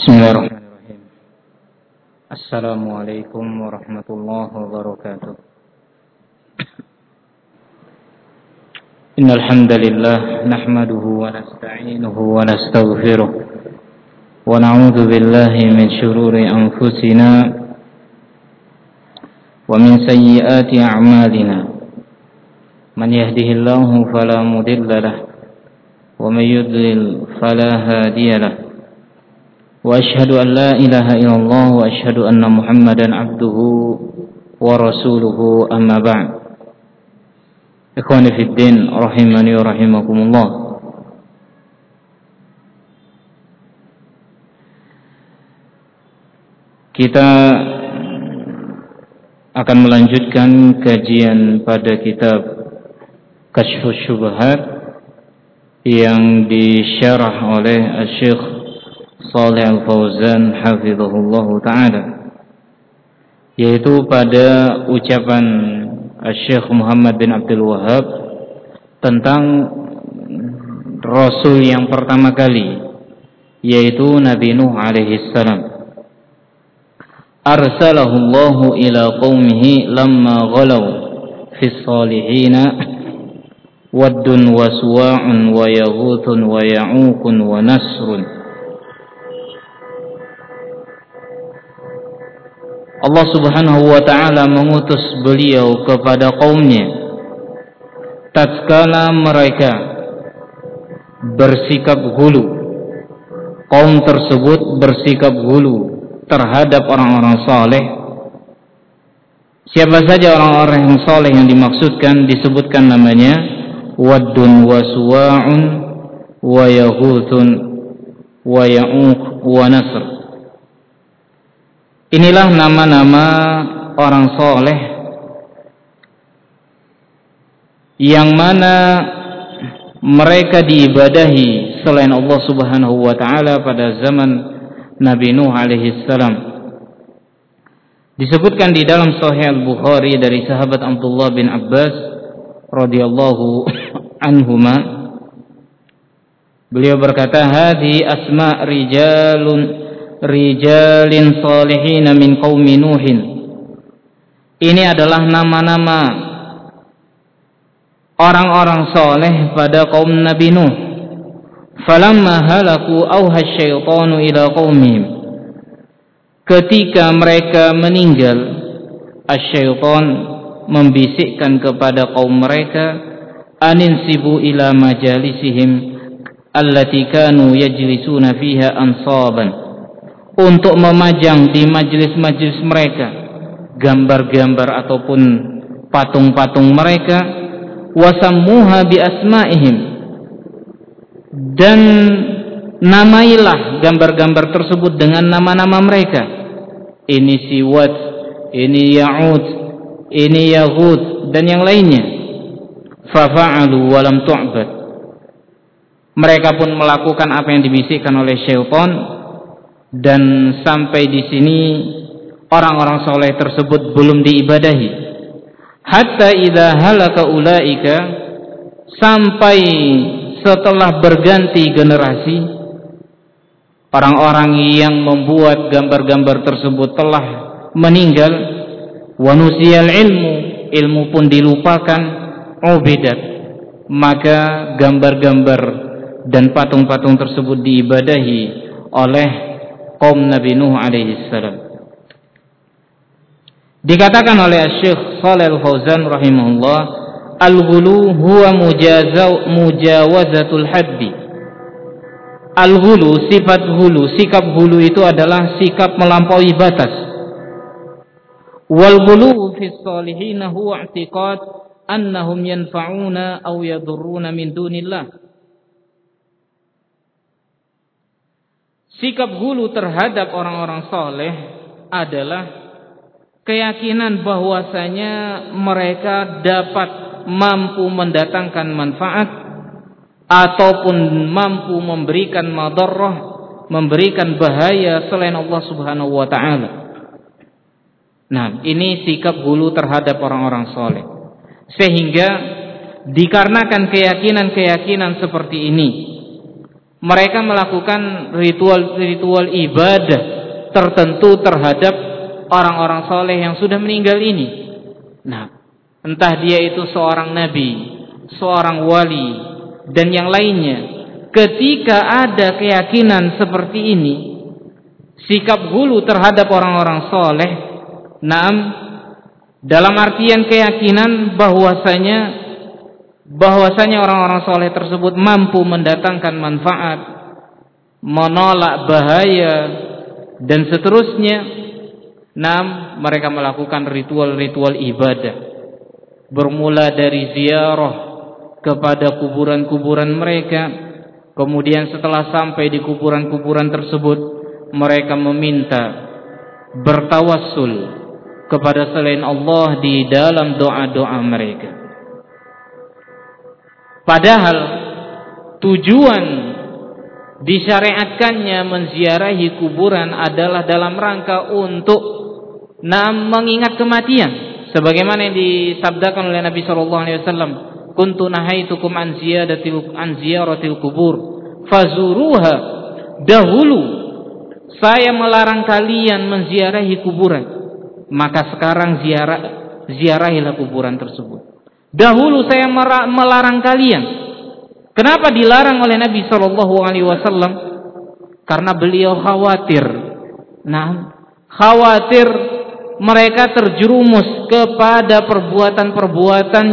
Bismillahirrahmanirrahim. Assalamualaikum warahmatullahi wabarakatuh. Innal hamdalillah nahmaduhu wa nasta'inuhu wa nastaghfiruh wa na'udzu billahi min shururi anfusina wa min sayyiati a'malina. Man yahdihillahu fala mudilla lahu wa man yudlil fala hadiya lahu. وأشهد أن لا إله إلا الله وأشهد أن محمدا عبده ورسوله أما بعد. إخواني في الدين رحمني ورحمكم الله. Kita akan melanjutkan kajian pada kitab Kasyfus Syubhat yang disyarah oleh Syekh Shalih Al-Fauzan hafizahullah ta'ala, yaitu pada ucapan Syekh Muhammad bin Abdul Wahhab tentang Rasul yang pertama kali, yaitu Nabi Nuh alaihi salam. Arsalahullahu ila qaumihi lamma ghalaw fis salihina waddun wa suwa'un wa yaghutun wa ya'uqun wa nasrun. Allah subhanahu wa ta'ala mengutus beliau kepada kaumnya tatkala mereka bersikap hulu. Kaum tersebut bersikap hulu terhadap orang-orang saleh. Siapa saja orang-orang yang saleh yang dimaksudkan, disebutkan namanya waddun wa suwa'un wa yaghutun wa ya'uq wa nasr. Inilah nama-nama orang soleh yang mana mereka diibadahi selain Allah subhanahu wa ta'ala pada zaman Nabi Nuh alaihi salam. Disebutkan di dalam Sahih Al-Bukhari dari sahabat Abdullah bin Abbas radhiyallahu anhuma, beliau berkata, "Hadhi asma' rijalin salihin min qaumi Nuhin." Ini adalah nama-nama orang-orang saleh pada kaum Nabi Nuh. Falamma halaku auha syaitanu ila qaumihim. Ketika mereka meninggal, asy-syaitan membisikkan kepada kaum mereka, aninsibu ila majalisihim allati kanu yajlisuna fiha ansaban, untuk memajang di majlis-majlis mereka gambar-gambar ataupun patung-patung mereka, wasammuha bi asma'ihim, dan namailah gambar-gambar tersebut dengan nama-nama mereka. Ini si Wad, ini Ya'ud, ini Yaghut, dan yang lainnya. Fafa'alu walam tu'bad. Mereka pun melakukan apa yang dibisikkan oleh syaitan. Dan sampai di sini orang-orang soleh tersebut belum diibadahi. Hatta idza halaka ulaika, sampai setelah berganti generasi, orang-orang yang membuat gambar-gambar tersebut telah meninggal. Wa nusiyal ilmu pun dilupakan. Ubidat, maka gambar-gambar dan patung-patung tersebut diibadahi oleh kaum Nabi Nuh alaihi salam. Dikatakan oleh Syekh Shalih Al-Fauzan rahimahullah, al-ghulu huwa mujawazatul haddi. Al-ghulu, sifat hulu, sikap hulu itu adalah sikap melampaui batas. Wal ghulu fi shalihin huwa i'tiqad annahum yanfa'una aw yadurruna min dunillah. Sikap hulu terhadap orang-orang soleh adalah keyakinan bahwasanya mereka dapat mampu mendatangkan manfaat ataupun mampu memberikan madarrah, memberikan bahaya selain Allah subhanahu wa ta'ala. Nah, ini sikap hulu terhadap orang-orang soleh. Sehingga dikarenakan keyakinan-keyakinan seperti ini, mereka melakukan ritual ibadah tertentu terhadap orang-orang soleh yang sudah meninggal ini. Nah, entah dia itu seorang nabi, seorang wali, dan yang lainnya. Ketika ada keyakinan seperti ini, sikap hulu terhadap orang-orang soleh, naam, dalam artian keyakinan bahwasanya orang-orang soleh tersebut mampu mendatangkan manfaat, menolak bahaya, dan seterusnya. Naam, mereka melakukan ritual-ritual ibadah, bermula dari ziarah kepada kuburan-kuburan mereka. Kemudian setelah sampai di kuburan-kuburan tersebut, mereka meminta, bertawassul kepada selain Allah di dalam doa-doa mereka. Padahal tujuan disyariatkannya menziarahi kuburan adalah dalam rangka untuk mengingat kematian, sebagaimana yang disabdakan oleh Nabi sallallahu alaihi wasallam, kuntu nahaitukum an ziyaratil kubur fazuruha. Dahulu saya melarang kalian menziarahi kuburan, maka sekarang ziarahilah kuburan tersebut. Dahulu saya melarang kalian. Kenapa dilarang oleh Nabi sallallahu alaihi wasallam? Karena beliau khawatir. Khawatir mereka terjerumus kepada perbuatan-perbuatan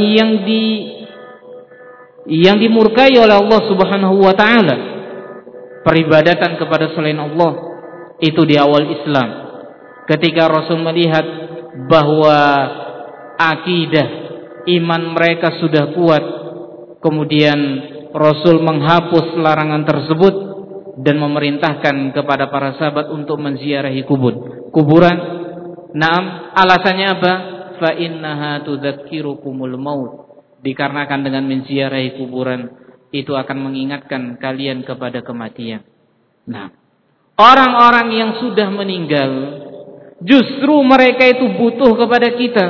yang dimurkai oleh Allah Subhanahu wa taala. Peribadatan kepada selain Allah itu di awal Islam. Ketika Rasul melihat bahwa akidah iman mereka sudah kuat, kemudian Rasul menghapus larangan tersebut dan memerintahkan kepada para sahabat untuk menziarahi kuburan. Naam, alasannya apa? Fa innaha tudzakirukumul maut. Dikarenakan dengan menziarahi kuburan itu akan mengingatkan kalian kepada kematian. Nah, orang-orang yang sudah meninggal justru mereka itu butuh kepada kita.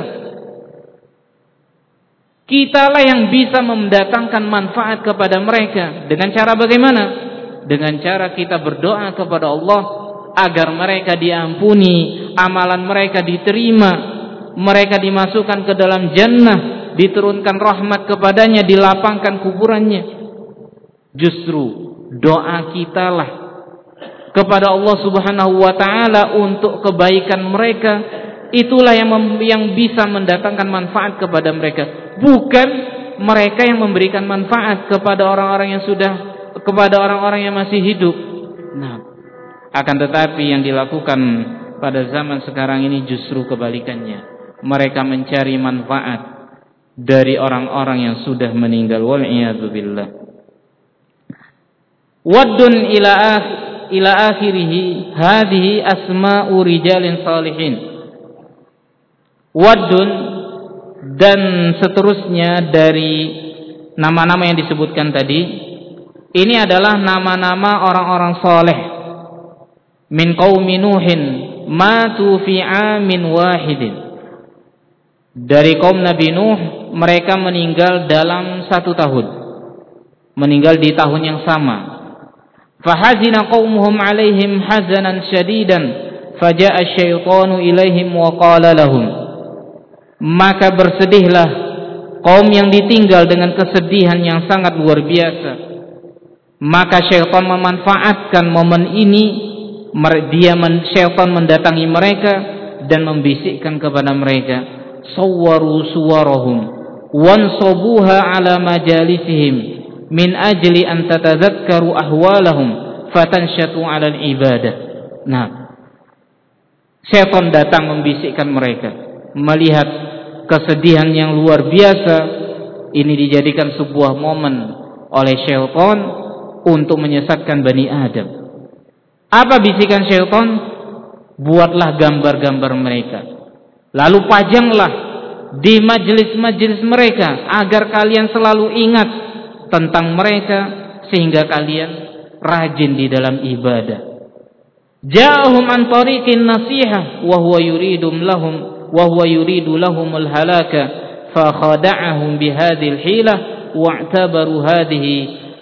Kitalah yang bisa mendatangkan manfaat kepada mereka. Dengan cara bagaimana? Dengan cara kita berdoa kepada Allah agar mereka diampuni, amalan mereka diterima, mereka dimasukkan ke dalam jannah, diturunkan rahmat kepadanya, dilapangkan kuburannya. Justru doa kitalah kepada Allah Subhanahu wa taala untuk kebaikan mereka, itulah yang bisa mendatangkan manfaat kepada mereka, bukan mereka yang memberikan manfaat kepada orang-orang yang masih hidup. Nah, akan tetapi yang dilakukan pada zaman sekarang ini justru kebalikannya. Mereka mencari manfaat dari orang-orang yang sudah meninggal, wal iyadu billah. Waddun ila akhirih hadhihi asma'u rijalin salihin. Waddun dan seterusnya dari nama-nama yang disebutkan tadi, ini adalah nama-nama orang-orang saleh min qaumi Nuhin matu fi amin wahidin. Dari kaum Nabi Nuh, mereka meninggal dalam 1 tahun, meninggal di tahun yang sama. Fahazina qaumuhum alaihim hazanan syadidan faja'a syaitanu ilaihim wa qala lahum. Maka bersedihlah kaum yang ditinggal dengan kesedihan yang sangat luar biasa. Maka syaitan memanfaatkan momen ini, syaitan mendatangi mereka dan membisikkan kepada mereka, sawwaru suwarahum wansabuha ala majalisihim min ajli an tatadhakkaru ahwalahum fatanshatu 'ala al-ibadah. Nah, syaitan datang membisikkan mereka, melihat kesedihan yang luar biasa ini dijadikan sebuah momen oleh syaitan untuk menyesatkan Bani Adam. Apa bisikan syaitan? Buatlah gambar-gambar mereka, lalu pajanglah di majelis-majelis mereka agar kalian selalu ingat tentang mereka sehingga kalian rajin di dalam ibadah. Ja'ahum an tariqin nasihah wa huwa yuridu lahumul halaka fa khada'ahum bihadhil hilah wa'tabaru hadhihi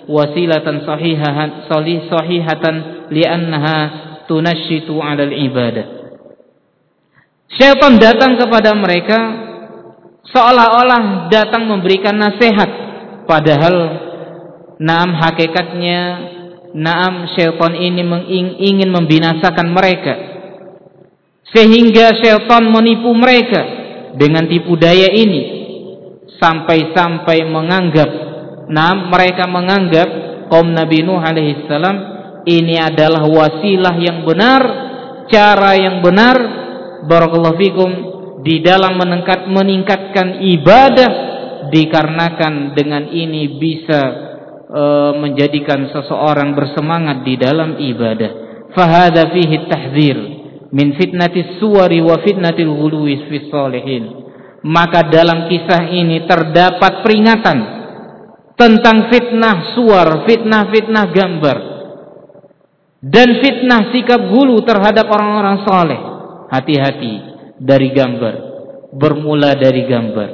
wasilatan sahihatan li'annaha tunashitu 'alal ibadah. Syaitan datang kepada mereka seolah-olah datang memberikan nasihat, padahal hakikatnya syaitan ini ingin membinasakan mereka, sehingga syaitan menipu mereka dengan tipu daya ini sampai-sampai mereka menganggap kaum Nabi Nuh alaihi salam ini adalah wasilah yang benar, cara yang benar, barakallahu fikum, di dalam meningkatkan ibadah, dikarenakan dengan ini bisa menjadikan seseorang bersemangat di dalam ibadah. Fahadha fihi tahdzir min fitnatis suwari wa fitnatil ghuluwi fis shalihin. Maka dalam kisah ini terdapat peringatan tentang fitnah suwar, fitnah gambar, dan fitnah sikap gulu terhadap orang-orang saleh. Hati-hati dari gambar, bermula dari gambar.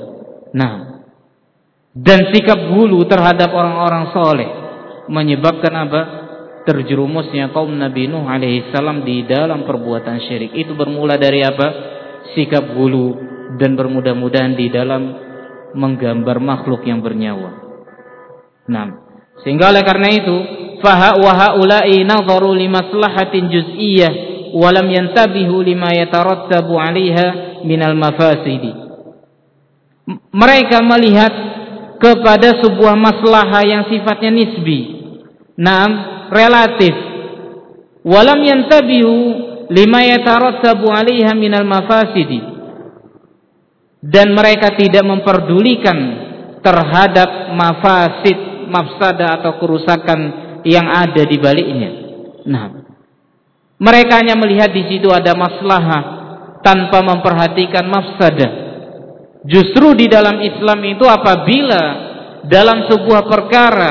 Dan sikap gulu terhadap orang-orang saleh menyebabkan apa? Terjerumusnya kaum Nabi Nuh alaihi salam di dalam perbuatan syirik. Itu bermula dari apa? Sikap gulu dan bermudah-mudahan di dalam menggambar makhluk yang bernyawa. Sehingga oleh karena itu, wa haula'i nadharu li maslahatin juz'iyyah wa lam yantabihu lima yatarattabu 'alaiha minal mafasidi. Mereka melihat kepada sebuah maslahah yang sifatnya nisbi, relatif. Wa lam yantabihu lima yatarattabu 'alaiha minal mafasidi. Dan mereka tidak memperdulikan terhadap mafsadah atau kerusakan yang ada di baliknya. Mereka hanya melihat di situ ada maslahah tanpa memperhatikan mafsadah. Justru di dalam Islam itu apabila dalam sebuah perkara,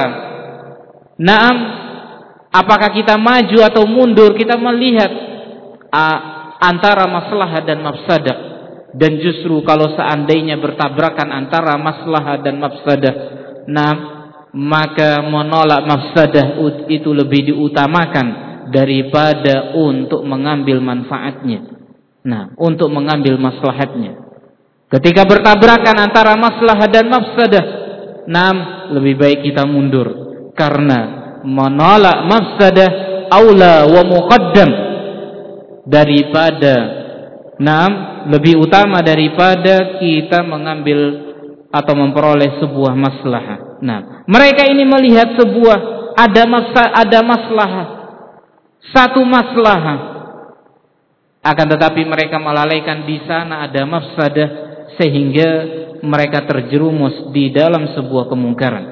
apakah kita maju atau mundur, kita melihat antara maslahah dan mafsadah. Dan justru kalau seandainya bertabrakan antara maslahah dan mafsadah, maka menolak mafsadah itu lebih diutamakan daripada untuk mengambil manfaatnya. Untuk mengambil maslahatnya. Ketika bertabrakan antara maslahah dan mafsadah, lebih baik kita mundur, karena menolak mafsadah aula wa muqaddam daripada lebih utama daripada kita mengambil atau memperoleh sebuah maslahah. Mereka ini melihat ada maslahah, satu maslahah, akan tetapi mereka melalaikan di sana ada mafsadah, sehingga mereka terjerumus di dalam sebuah kemungkaran.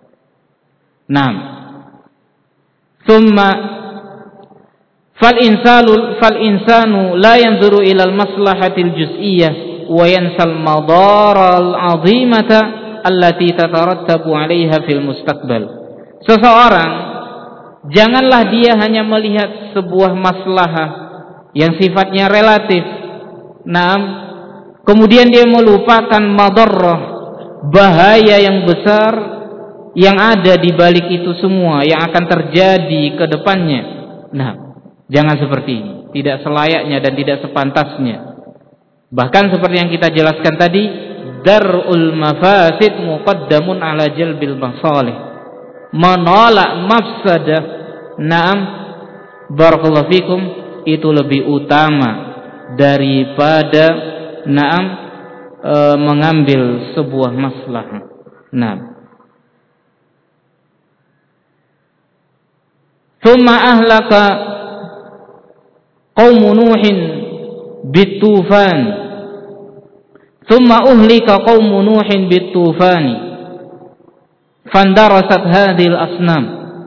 Thumma fal insanu la yanzuru ila al maslahatil juz'iyyah wa yansal madaral 'azimata allati tatarattabu 'alaiha fil mustaqbal. Seseorang janganlah dia hanya melihat sebuah maslahah yang sifatnya relatif. Kemudian dia melupakan madarrah, bahaya yang besar yang ada di balik itu semua yang akan terjadi ke depannya. Jangan seperti ini, tidak selayaknya dan tidak sepantasnya. Bahkan seperti yang kita jelaskan tadi, dar'ul mafasid muqaddamun ala jalbil masalih. Menolak mafsadah, barakallahu fikum, itu lebih utama daripada mengambil sebuah maslahah. Thumma ahlaka qaum Nuhin bitufan. Thumma uhlika qaum Nuhin bitufani. Fandarasat hadhil asnam.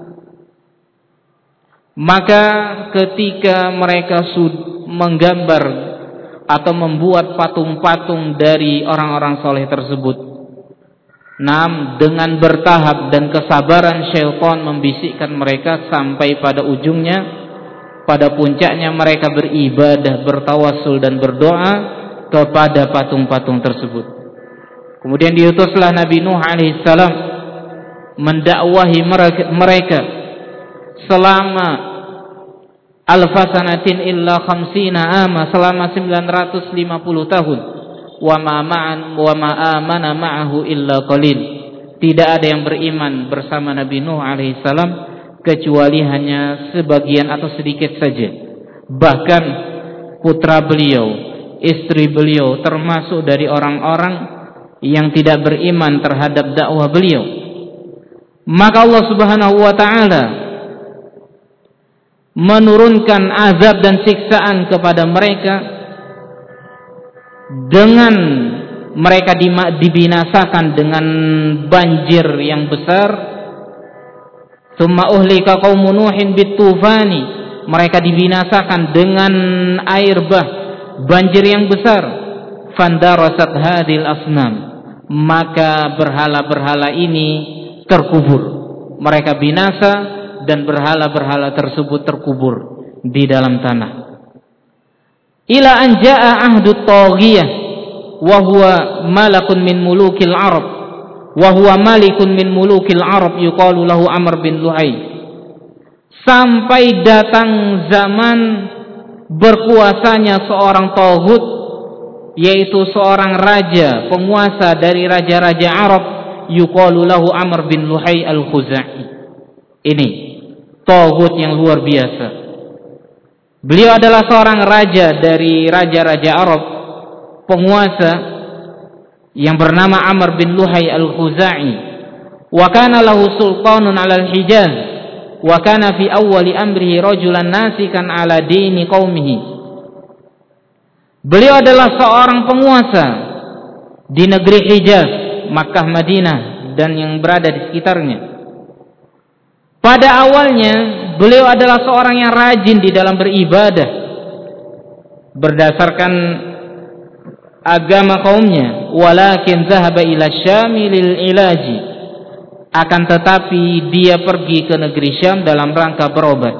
Maka ketika mereka menggambar atau membuat patung-patung dari orang-orang soleh tersebut, dengan bertahap dan kesabaran syaitan membisikkan mereka sampai pada ujungnya, pada puncaknya mereka beribadah, bertawassul dan berdoa kepada patung-patung tersebut. Kemudian diutuslah Nabi Nuh alaihissalam mendakwahi mereka selama alfasanatin illa khamsina ama, selama 950 tahun. Wa ma amana ma'ahu illa qalil. Tidak ada yang beriman bersama Nabi Nuh alaihissalam kecuali hanya sebagian atau sedikit saja. Bahkan putra beliau, istri beliau termasuk dari orang-orang yang tidak beriman terhadap dakwah beliau. Maka Allah Subhanahu wa taala menurunkan azab dan siksaan kepada mereka dengan mereka dibinasakan dengan banjir yang besar. Tsumma uhlika qaumun nuhin bitufani, mereka dibinasakan dengan air bah, banjir yang besar. Fandarasat hadil asnam, maka berhala-berhala ini terkubur. Mereka binasa dan berhala-berhala tersebut terkubur di dalam tanah. Ila an jaa ahdu taghiyah wa huwa malakun min mulukil Arab, wa huwa malikun min mulukil Arab yuqalu lahu Amr bin Lu'ay. Sampai datang zaman berkuasanya seorang taghut, yaitu seorang raja, penguasa dari raja-raja Arab, yuqalu lahu Amr bin Lu'ay al-Khuzai. Ini taghut yang luar biasa. Beliau adalah seorang raja dari raja-raja Arab, penguasa yang bernama Amr bin Lu'ay al-Khuzai. Wa kana lahu sultanun 'ala al-Hijaz, wa kana fi awwali amrihi rajulan nasikan 'ala dini qaumihi. Beliau adalah seorang penguasa di negeri Hijaz, Makkah, Madinah dan yang berada di sekitarnya. Pada awalnya beliau adalah seorang yang rajin di dalam beribadah berdasarkan agama kaumnya. Walakin zahaba ila Syam lil ilaji, akan tetapi dia pergi ke negeri Syam dalam rangka berobat.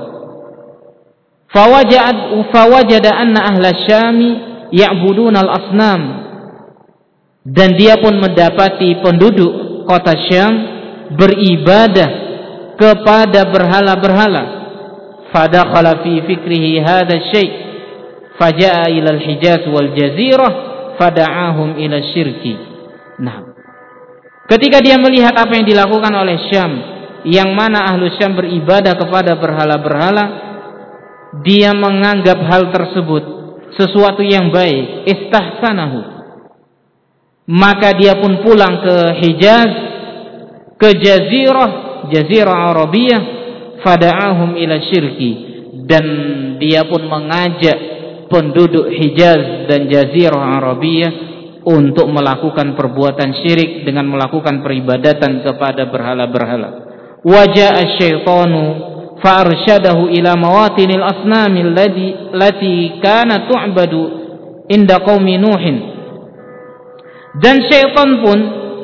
Fawajada anna ahla Syam ya'buduna al-asnam, dan dia pun mendapati penduduk kota Syam beribadah kepada berhala-berhala. Fadakhala fi fikrihi hadha syai' faja'a ila al-Hijaz wal Jazirah fada'ahum ila syirki. Nah, ketika dia melihat apa yang dilakukan oleh Syam, yang mana ahlu Syam beribadah kepada berhala-berhala, dia menganggap hal tersebut sesuatu yang baik, istahsanahu. Maka dia pun pulang ke Hijaz, ke Jazirah Arabiyah, fada'ahum ila syirki, dan dia pun mengajak penduduk Hijaz dan Jazirah Arabiyah untuk melakukan perbuatan syirik dengan melakukan peribadatan kepada berhala-berhala. Waja'a syaitanu fa'arsyadahu ila mawatinil asnamil lati kana tu'badu inda qaumi Nuhin. Dan syaitan pun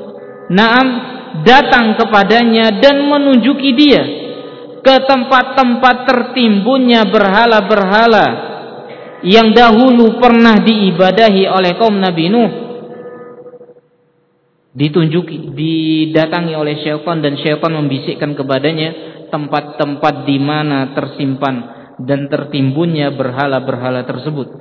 datang kepadanya dan menunjuki dia ke tempat-tempat tertimbunnya berhala-berhala yang dahulu pernah diibadahi oleh kaum Nabi Nuh. Didatangi oleh syaitan, dan syaitan membisikkan kepadanya tempat-tempat di mana tersimpan dan tertimbunnya berhala-berhala tersebut.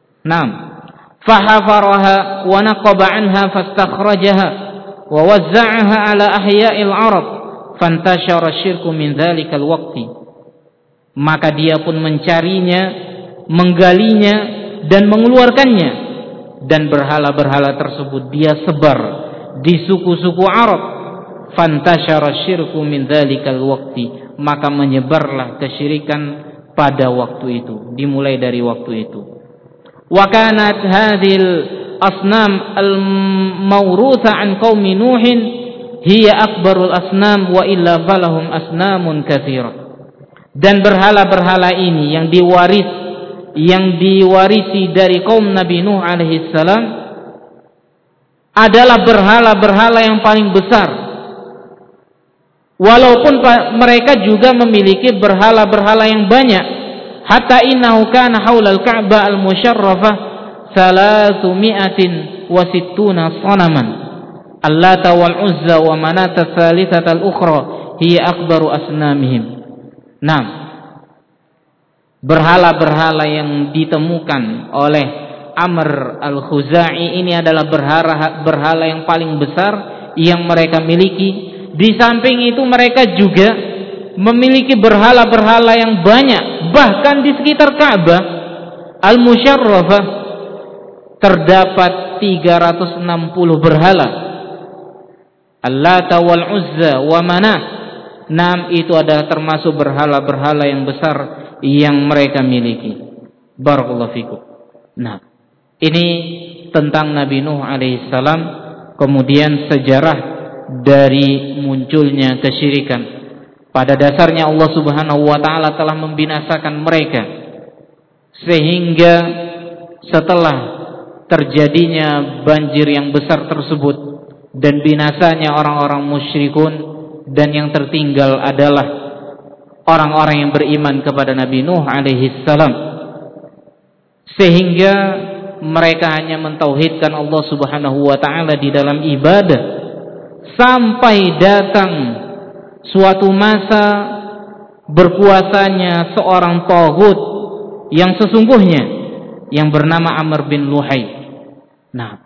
Fahafaraha wa naqaba anha fastakhrajaha wa wazza'aha ala ahya'il Arab fantashara syirku min dzalikal waqti. Maka dia pun mencarinya, menggalinya dan mengeluarkannya, dan berhala-berhala tersebut dia sebar di suku-suku Arab. Fantashara syirku min dzalikal waqti, maka menyebarlah kesyirikan pada waktu itu, dimulai dari waktu itu. Wa kanat hadhil asnam al-mawrutha an qaumi Nuhin hiya akbarul asnam wa illa falahum asnamun katsira. Dan berhala-berhala ini yang diwarisi dari kaum Nabi Nuh alaihi salam adalah berhala-berhala yang paling besar. Walaupun mereka juga memiliki berhala-berhala yang banyak. Hatta innahu kana haulal Ka'bah al-musyarrafah 360 sanaman. Allata wal Uzza wa Manata tsalitsatal ukhra hiya akbaru asnamihim. Nah, berhala-berhala yang ditemukan oleh Amr al-Khuzai ini adalah berhala yang paling besar yang mereka miliki. Di samping itu mereka juga memiliki berhala-berhala yang banyak. Bahkan di sekitar Ka'bah Al-Musyarrafah terdapat 360 berhala. Allata wal Uzza wa Manah. Itu adalah termasuk berhala-berhala yang besar yang mereka miliki. Barakallahu fikum. Nah, ini tentang Nabi Nuh alaihissalam, kemudian sejarah dari munculnya kesyirikan. Pada dasarnya Allah Subhanahu wa taala telah membinasakan mereka, sehingga setelah terjadinya banjir yang besar tersebut dan binasanya orang-orang musyrikun, dan yang tertinggal adalah orang-orang yang beriman kepada Nabi Nuh alaihissalam, sehingga mereka hanya mentauhidkan Allah Subhanahu wa taala di dalam ibadah, sampai datang suatu masa berkuasanya seorang taghut yang sesungguhnya yang bernama Amr bin Luhai. Nah,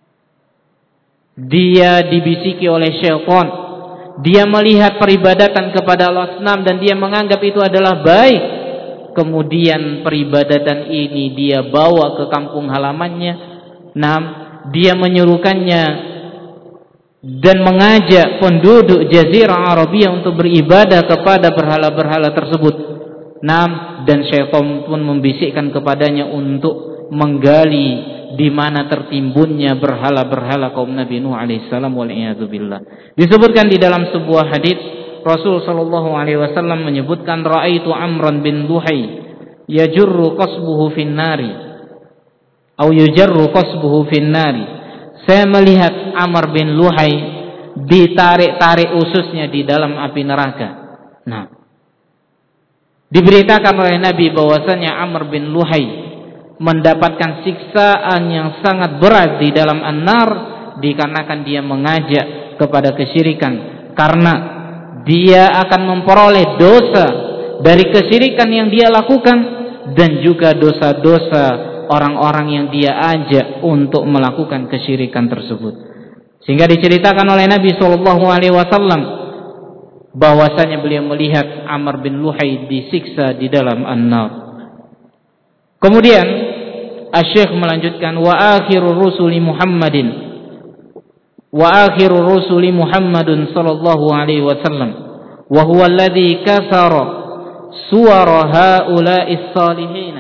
dia dibisiki oleh syaitan. Dia melihat peribadatan kepada al-asnam dan dia menganggap itu adalah baik. Kemudian peribadatan ini dia bawa ke kampung halamannya. Nah, dia menyuruhkannya dan mengajak penduduk Jazirah Arabia untuk beribadah kepada berhala-berhala tersebut. Nah, dan syaitan pun membisikkan kepadanya untuk menggali di mana tertimbunnya berhala-berhala kaum Nabi Nuh alaihissalam wal iyadu billah. Disebutkan di dalam sebuah hadis Rasul sallallahu alaihi wasallam menyebutkan, raaitu Amran bin Luhai yajurru qasbuhu fin nari atau yujarru qasbuhu fin nari. Saya melihat Amr bin Luhai ditarik-tarik ususnya di dalam api neraka. Nah, diberitakan oleh Nabi bahwasanya Amr bin Luhai mendapatkan siksaan yang sangat berat di dalam an-nar, dikarenakan dia mengajak kepada kesyirikan, karena dia akan memperoleh dosa dari kesyirikan yang dia lakukan dan juga dosa-dosa orang-orang yang dia ajak untuk melakukan kesyirikan tersebut. Sehingga diceritakan oleh Nabi SAW bahwasanya beliau melihat Amr bin Luhai disiksa di dalam an-nar. Kemudian Asy-Syaikh melanjutkan, wa akhirur rusuli Muhammadun sallallahu alaihi wasallam wa huwa alladhi kasara suwara haula'is salihin.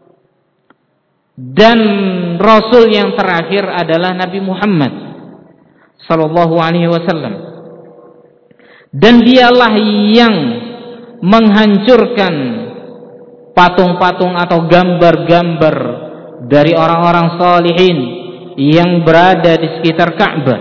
Dan rasul yang terakhir adalah Nabi Muhammad sallallahu alaihi wasallam, dan dialah yang menghancurkan patung-patung atau gambar-gambar dari orang-orang salihin yang berada di sekitar Ka'bah.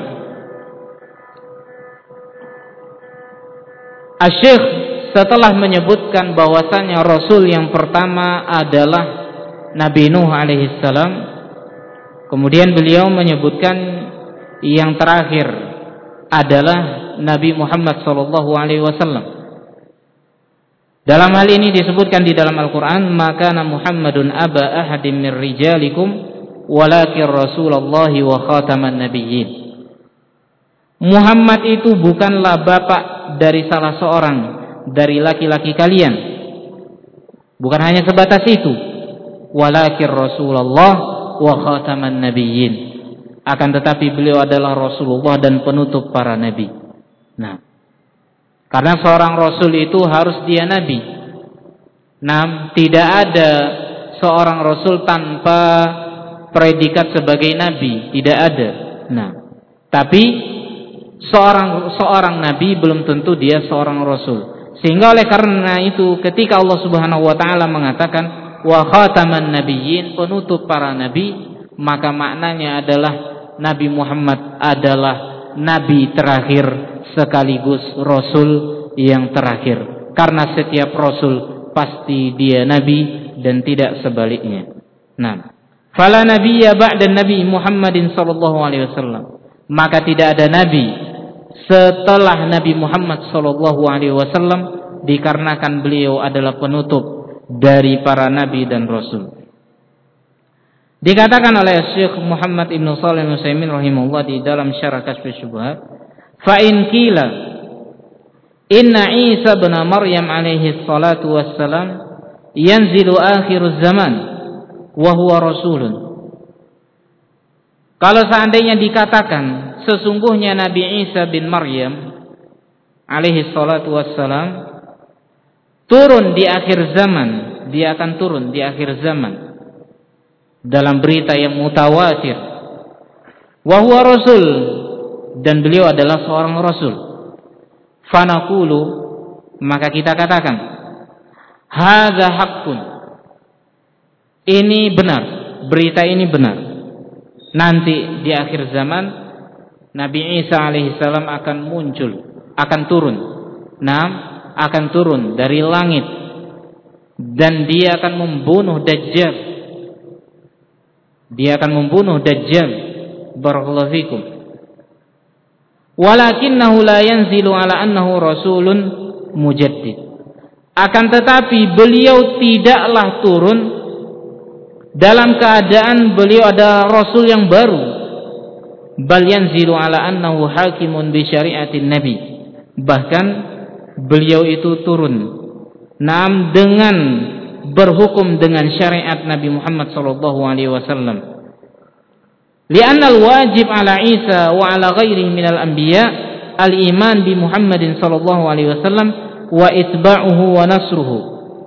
Asy-Syaikh setelah menyebutkan bahwasanya rasul yang pertama adalah Nabi Nuh alaihissalam, kemudian beliau menyebutkan yang terakhir adalah Nabi Muhammad sallallahu alaihi wasallam. Dalam hal ini disebutkan di dalam Al-Quran, maka Muhammadun aba ahadim min rijalikum walakin Rasulullahi wa khataman nabiyyin. Muhammad itu bukanlah bapak dari salah seorang dari laki-laki kalian. Bukan hanya sebatas itu. Walakin Rasulullah wa khataman nabiyyin. Akan tetapi beliau adalah Rasulullah dan penutup para nabi. Nah, karena seorang rasul itu harus dia nabi. Nah, tidak ada seorang rasul tanpa predikat sebagai nabi, tidak ada. Nah, tapi seorang nabi belum tentu dia seorang rasul. Sehingga oleh karena itu ketika Allah Subhanahu wa taala mengatakan wa khataman nabiyyin, penutup para nabi, maka maknanya adalah Nabi Muhammad adalah nabi terakhir sekaligus rasul yang terakhir, karena setiap rasul pasti dia nabi dan tidak sebaliknya. Nah, fala nabiyya ba'da nabi Muhammadin sallallahu alaihi wasallam, maka tidak ada nabi setelah Nabi Muhammad sallallahu alaihi wasallam, dikarenakan beliau adalah penutup dari para nabi dan rasul. Dikatakan oleh Syekh Muhammad Ibn Shalih Al-Utsaimin rahimahullah di dalam Syarah Kasyfus Syubhat, fa in qila inna Isa bin Maryam alaihi salatu wassalam yanzilu akhiruz zaman wa huwa rasulun. Kalau seandainya dikatakan sesungguhnya Nabi Isa bin Maryam alaihi salatu wassalam turun di akhir zaman, dia akan turun di akhir zaman dalam berita yang mutawatir, wa huwa rasul, dan beliau adalah seorang rasul, fanaqulu, maka kita katakan hadza haqqun, ini benar, berita ini benar. Nanti di akhir zaman Nabi Isa alaihissalam akan muncul, akan turun, akan turun dari langit, dan dia akan membunuh Dajjal. Dia akan membunuh Dajjal. Barakallahu fikum. Walakinnahu la yanzilu ala annahu rasulun mujaddid. Akan tetapi beliau tidaklah turun dalam keadaan beliau ada rasul yang baru. Bal yanzilu ala annahu hakimun bi syariatin nabi. Bahkan beliau itu turun dengan berhukum dengan syariat Nabi Muhammad sallallahu alaihi wasallam. Li'anna al-wajib 'ala Isa wa 'ala ghairihi minal anbiya al-iman bi Muhammadin sallallahu alaihi wasallam wa itba'uhu wa nasruhu.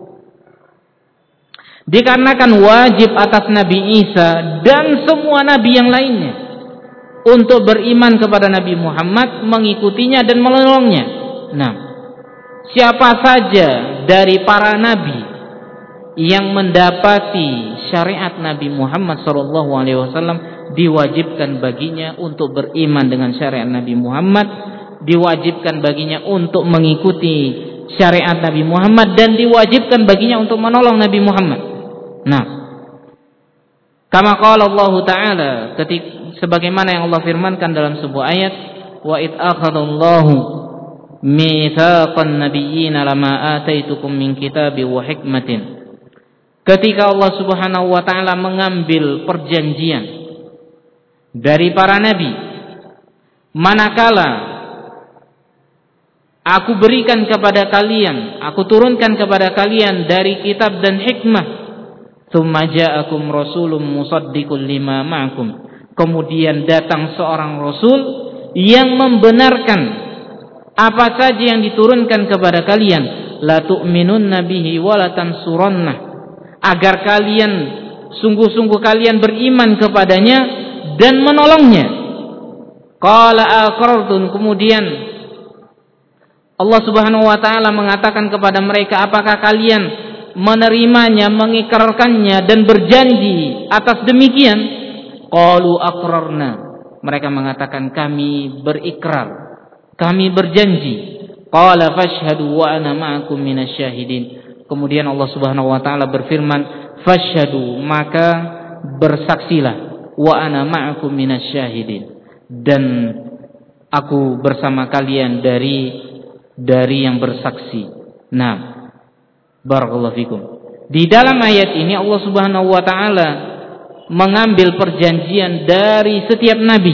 Dikarenakan wajib atas Nabi Isa dan semua nabi yang lainnya untuk beriman kepada Nabi Muhammad, mengikutinya dan menolongnya. Nah, siapa saja dari para nabi yang mendapati syariat Nabi Muhammad SAW, diwajibkan baginya untuk beriman dengan syariat Nabi Muhammad, diwajibkan baginya untuk mengikuti syariat Nabi Muhammad, dan diwajibkan baginya untuk menolong Nabi Muhammad. Nah, kama qala Allah Ta'ala, sebagaimana yang Allah firmankan dalam sebuah ayat, wa id akhadallahu mitsaqan nabiyyin lama ataitukum min kitabi wa hikmatin. Ketika Allah Subhanahu wa taala mengambil perjanjian dari para nabi, manakala aku berikan kepada kalian, aku turunkan kepada kalian dari kitab dan hikmah, tsumma ja'akum rasulun musaddiqul lima ma'akum, kemudian datang seorang rasul yang membenarkan apa saja yang diturunkan kepada kalian, la tu'minunna bihi wa la tansurannah, agar kalian sungguh-sungguh kalian beriman kepadanya dan menolongnya. Qala aqrartum, kemudian Allah Subhanahu wa taala mengatakan kepada mereka, apakah kalian menerimanya, mengikrarkannya dan berjanji atas demikian? Qalu aqrarna, mereka mengatakan kami berikrar, kami berjanji. Qala fashhadu wa ana ma'akum minasyahidin. Kemudian Allah Subhanahu wa taala berfirman, fashhadu, maka bersaksilah, wa ana ma'akum minasyahidin, dan aku bersama kalian dari yang bersaksi. Nah, barakallahu fikum. Di dalam ayat ini Allah Subhanahu wa taala mengambil perjanjian dari setiap nabi.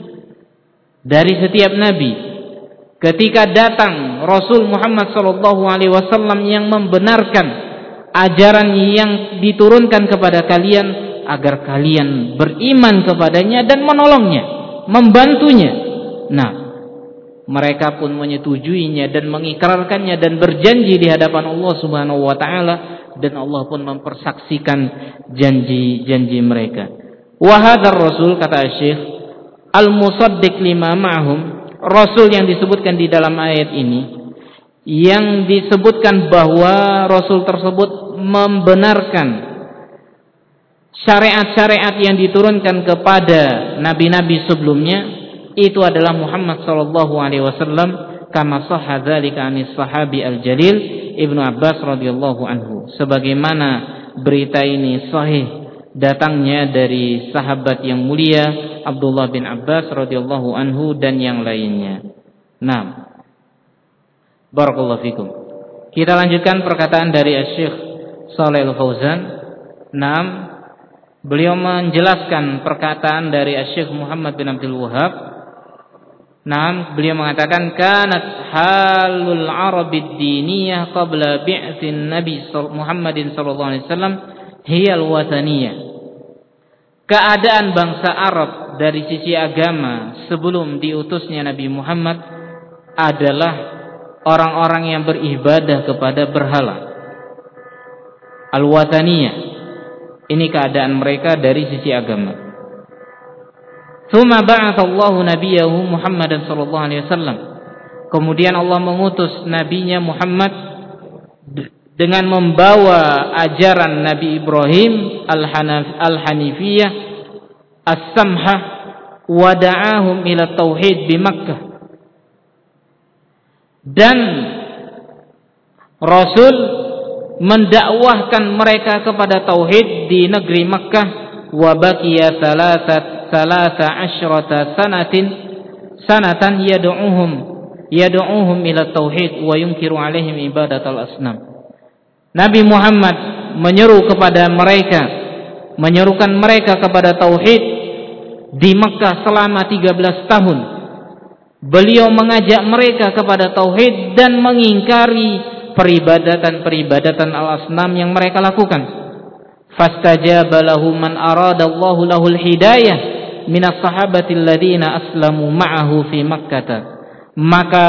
Dari setiap nabi. Ketika datang Rasul Muhammad sallallahu alaihi wasallam yang membenarkan ajaran yang diturunkan kepada kalian, agar kalian beriman kepadanya dan menolongnya, membantunya. Nah, mereka pun menyetujuinya dan mengikrarkannya dan berjanji di hadapan Allah Subhanahu wa taala, dan Allah pun mempersaksikan janji-janji mereka. Wa hadzal rasul, kata Syekh, al-musaddiq lima ma'hum, rasul yang disebutkan di dalam ayat ini, yang disebutkan bahwa rasul tersebut membenarkan syariat-syariat yang diturunkan kepada nabi-nabi sebelumnya, itu adalah Muhammad sallallahu alaihi wasallam, kama sahha dzalika anis sahabi al-jalil Ibnu Abbas radhiyallahu anhu, sebagaimana berita ini sahih datangnya dari sahabat yang mulia Abdullah bin Abbas radhiyallahu anhu dan yang lainnya. Nah, barakallahu fikum. Kita lanjutkan perkataan dari Syekh Shalih Al-Fauzan. Nah, beliau menjelaskan perkataan dari Syekh Muhammad bin Abdul Wahhab. Nah, beliau mengatakan kanat halul Arabid diniyah qabla bi'tsin Nabi Muhammadin sallallahu alaihi wasallam hiyal wataniyah. Keadaan bangsa Arab dari sisi agama sebelum diutusnya Nabi Muhammad adalah orang-orang yang beribadah kepada berhala. Al-wataniyah. Ini keadaan mereka dari sisi agama. Tsumma ba'atsallahu nabiyahu Muhammadan sallallahu alaihi wasallam. Kemudian Allah mengutus nabinya Muhammad dengan membawa ajaran Nabi Ibrahim al-Hanifiyah as-samhah wa da'ahum ila tauhid di Makkah. Dan Rasul mendakwahkan mereka kepada tauhid di negeri Makkah. Wa baqiya salasa asyrata sanatan yad'uhum ila tauhid wa yunkiru alaihim ibadatal asnam. Nabi Muhammad menyerukan mereka kepada tauhid di Makkah selama 13 tahun. Beliau mengajak mereka kepada tauhid dan mengingkari peribadatan al-asnam yang mereka lakukan. Fastajaba lahu man aradallahu lahul hidayah minas sahabati alladziina aslamu ma'ahu fi Makkah. Maka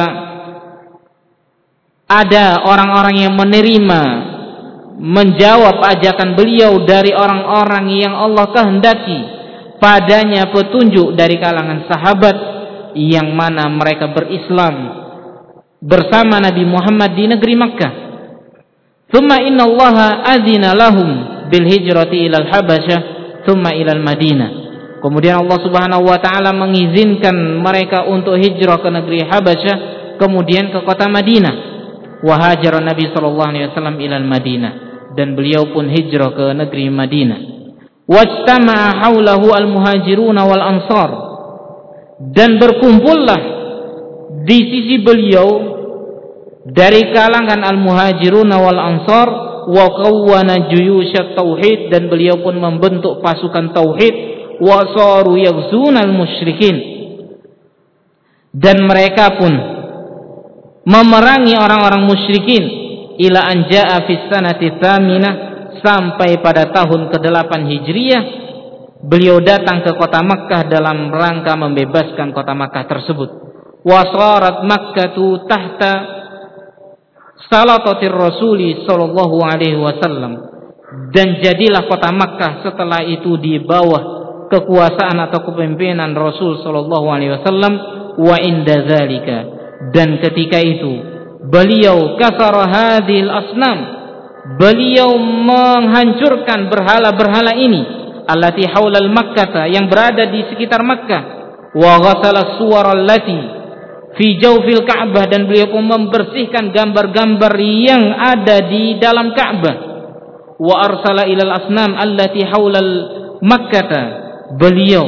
ada orang-orang yang menjawab ajakan beliau dari orang-orang yang Allah kehendaki padanya petunjuk dari kalangan sahabat yang mana mereka berislam bersama Nabi Muhammad di negeri Makkah. Tsumma innallaha adzina lahum bil hijrati ilal Habasyah tsumma ilal Madinah. Kemudian Allah Subhanahu wa taala mengizinkan mereka untuk hijrah ke negeri Habasyah, kemudian ke kota Madinah. Wa hajara Nabi sallallahu alaihi wasallam ilal Madinah, dan beliau pun hijrah ke negeri Madinah. Wajtama'a haulahu al-muhajirun wal ansar, dan berkumpullah di sisi beliau dari kalangan al-muhajirun wal ansar wa qawwana juyusyat tauhid, dan beliau pun membentuk pasukan tauhid. Wa saru yaghzunal musyrikin, dan mereka pun memerangi orang-orang musyrikin ila an jaa fi sanati tsaminah, sampai pada tahun ke-8 Hijriah beliau datang ke kota Makkah dalam rangka membebaskan kota Makkah tersebut. Wa sarat Makkatu tahta salatatir Rasuli sallallahu alaihi wasallam, dan jadilah kota Makkah setelah itu di bawah kekuasaan atau kepemimpinan Rasul sallallahu alaihi wasallam. Wa inda zalika, dan ketika itu beliau kasara hadhil asnam, beliau menghancurkan berhala-berhala ini allati haulal Makkah, yang berada di sekitar Makkah. Wa ghasala suwar allati fi jawfil Ka'bah, dan beliau pun membersihkan gambar-gambar yang ada di dalam Ka'bah. Wa arsala ilal asnam allati haulal Makkah, beliau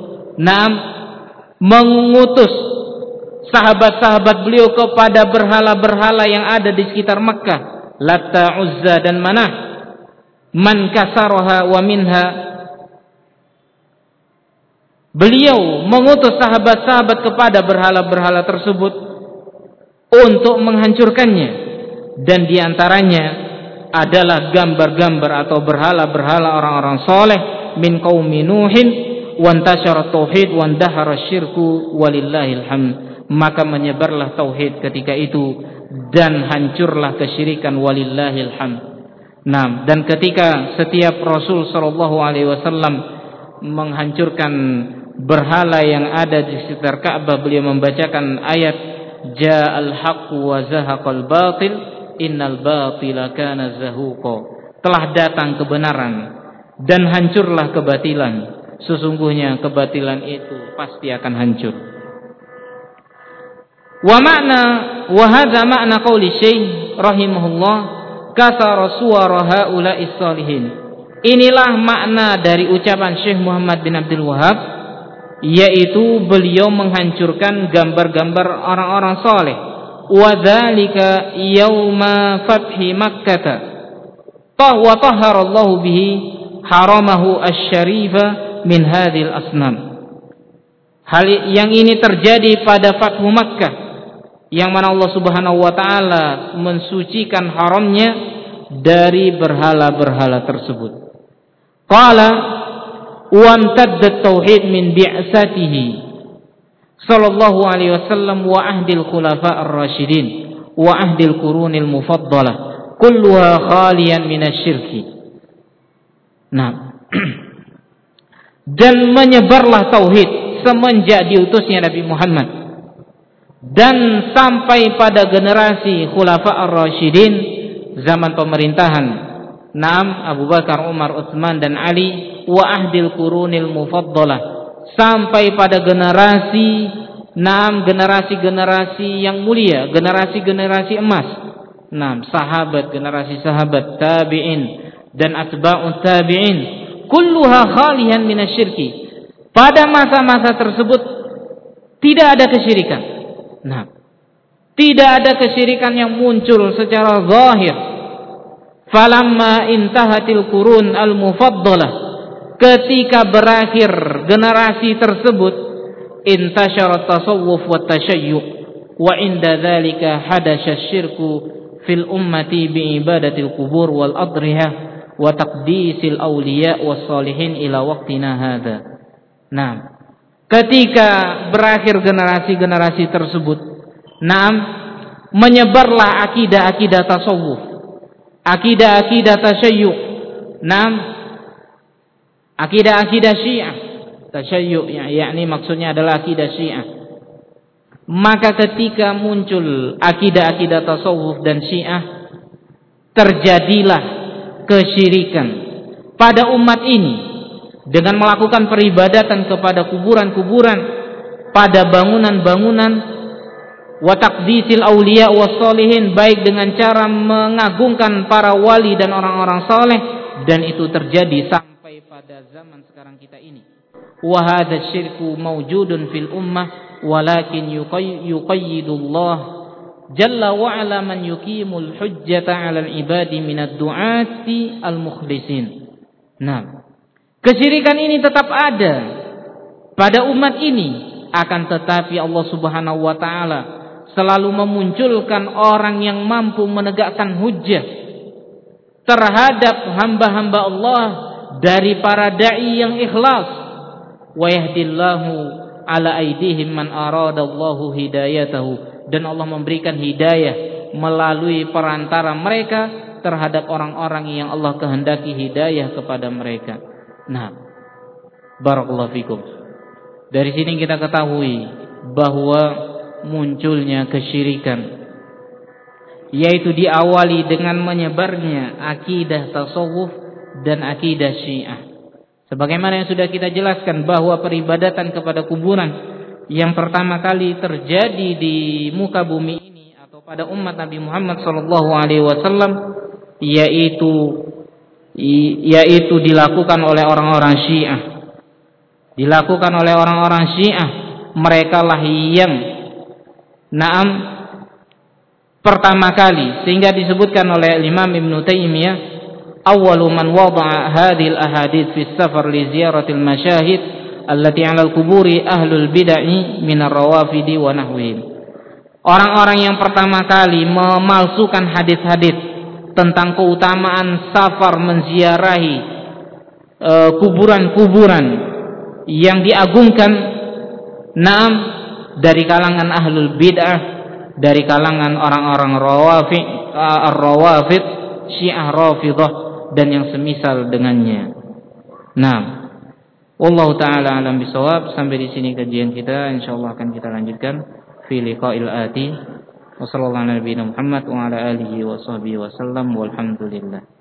mengutus sahabat-sahabat beliau kepada berhala-berhala yang ada di sekitar Makkah, Latta, Uzza dan Manah. Man kasaraha wa minha, beliau mengutus sahabat-sahabat kepada berhala-berhala tersebut untuk menghancurkannya, dan diantaranya adalah gambar-gambar atau berhala-berhala orang-orang soleh min qaumi Nuhin, wa antashara tauhid wa andahara syirku walillahil hamd. Maka menyebarlah tauhid ketika itu dan hancurlah kesyirikan walillahil hamd. Nah, dan ketika setiap Rasul sallallahu alaihi wasallam menghancurkan berhala yang ada di sekitar Ka'bah, beliau membacakan ayat ja'al haqqu wa zahaqal batil innal batila kana zahuqa. Telah datang kebenaran dan hancurlah kebatilan, sesungguhnya kebatilan itu pasti akan hancur. Wa hadza ma'na qauli Syekh rahimahullah kasara suwara haula'is salihin. Inilah makna dari ucapan Syekh Muhammad bin Abdul Wahhab yaitu beliau menghancurkan gambar-gambar orang-orang saleh. Wa dzalika yauma fathi Makkah wa tahhara Allah bihi haramahu asy-syarifa min hadhil asnam. Hal yang ini terjadi pada Fathu Makkah, yang mana Allah Subhanahu wa taala mensucikan haramnya dari berhala-berhala tersebut. Qala wa amtaddat tauhid min bi'satihi sallallahu alaihi wasallam wa ahdil khulafa ar-rasyidin wa ahdil qurunil mufaddalah kulluha khaliyan minasyirki. Nah, dan menyebarlah tauhid semenjak diutusnya Nabi Muhammad dan sampai pada generasi khulafa ar-rasyidin, zaman pemerintahan Abu Bakar, Umar, Utsman dan Ali, wa ahdil qurunil mufaddalah, sampai pada generasi yang mulia, generasi emas. Sahabat, generasi sahabat, tabi'in dan atba'ut tabi'in, kulluha khalihan minasyirki. Pada masa-masa tersebut tidak ada kesyirikan. Tidak ada kesyirikan yang muncul secara zahir. Falamma intahatil qurun al-mufaddalah, ketika berakhir generasi tersebut, intasyarat tasawuf wa tasyayyu wa inda dzalika hadasya syirku fil ummati bi ibadatil qubur wal adrihah wa taqdisil awliya was salihin ila waqtina hadza. Ketika berakhir generasi-generasi tersebut, menyebarlah akidah-akidah tasawuf, akidah-akidah tasyayyu, akidah-akidah Syiah. Tasyayyu yakni maksudnya adalah akidah Syiah. Maka ketika muncul akidah-akidah tasawuf dan Syiah, terjadilah kesyirikan pada umat ini dengan melakukan peribadatan kepada kuburan-kuburan, pada bangunan-bangunan, wa taqdisil auliya was sholihin, baik dengan cara mengagungkan para wali dan orang-orang saleh, dan itu terjadi sampai pada zaman sekarang kita ini. Wa hadza syirku mawjudun fil ummah walakin yuqayyidullah jalla wa ala man yuqimul hujjata 'alal ibadi minad du'ati al mukhlisin. Kesyirikan ini tetap ada pada umat ini, akan tetapi Allah Subhanahu wa taala selalu memunculkan orang yang mampu menegakkan hujjah terhadap hamba-hamba Allah dari para dai yang ikhlas. Wa yahdillahu ala aidihim man aradallahu hidayatahu, dan Allah memberikan hidayah melalui perantara mereka terhadap orang-orang yang Allah kehendaki hidayah kepada mereka. Barakallahu fikum. Dari sini kita ketahui bahwa munculnya kesyirikan, yaitu diawali dengan menyebarnya akidah tasawuf dan akidah Syiah. Sebagaimana yang sudah kita jelaskan bahwa peribadatan kepada kuburan yang pertama kali terjadi di muka bumi ini atau pada umat Nabi Muhammad SAW, yaitu dilakukan oleh orang-orang Syiah. Dilakukan oleh orang-orang Syiah. Mereka lah yang pertama kali, sehingga disebutkan oleh Imam Ibn Taimiyah, awwalu man wada'a hadhil ahadits fi safar li ziyaratil masyahid allati 'ala al-quburi ahlul bid'ah min ar-rawafidi wa nahwihim. Orang-orang yang pertama kali memalsukan hadis-hadis tentang keutamaan safar menziarahi kuburan-kuburan yang diagungkan, dari kalangan ahlul bid'ah, dari kalangan orang-orang rawafid, Syiah Rafidah dan yang semisal dengannya. Wallahu taala alam bisawab. Sampai di sini kajian kita, insyaallah akan kita lanjutkan fi liqa'il ati. Wassallallahu ala nabiyina Muhammad wa ala alihi wa sahbihi wasallam walhamdulillah.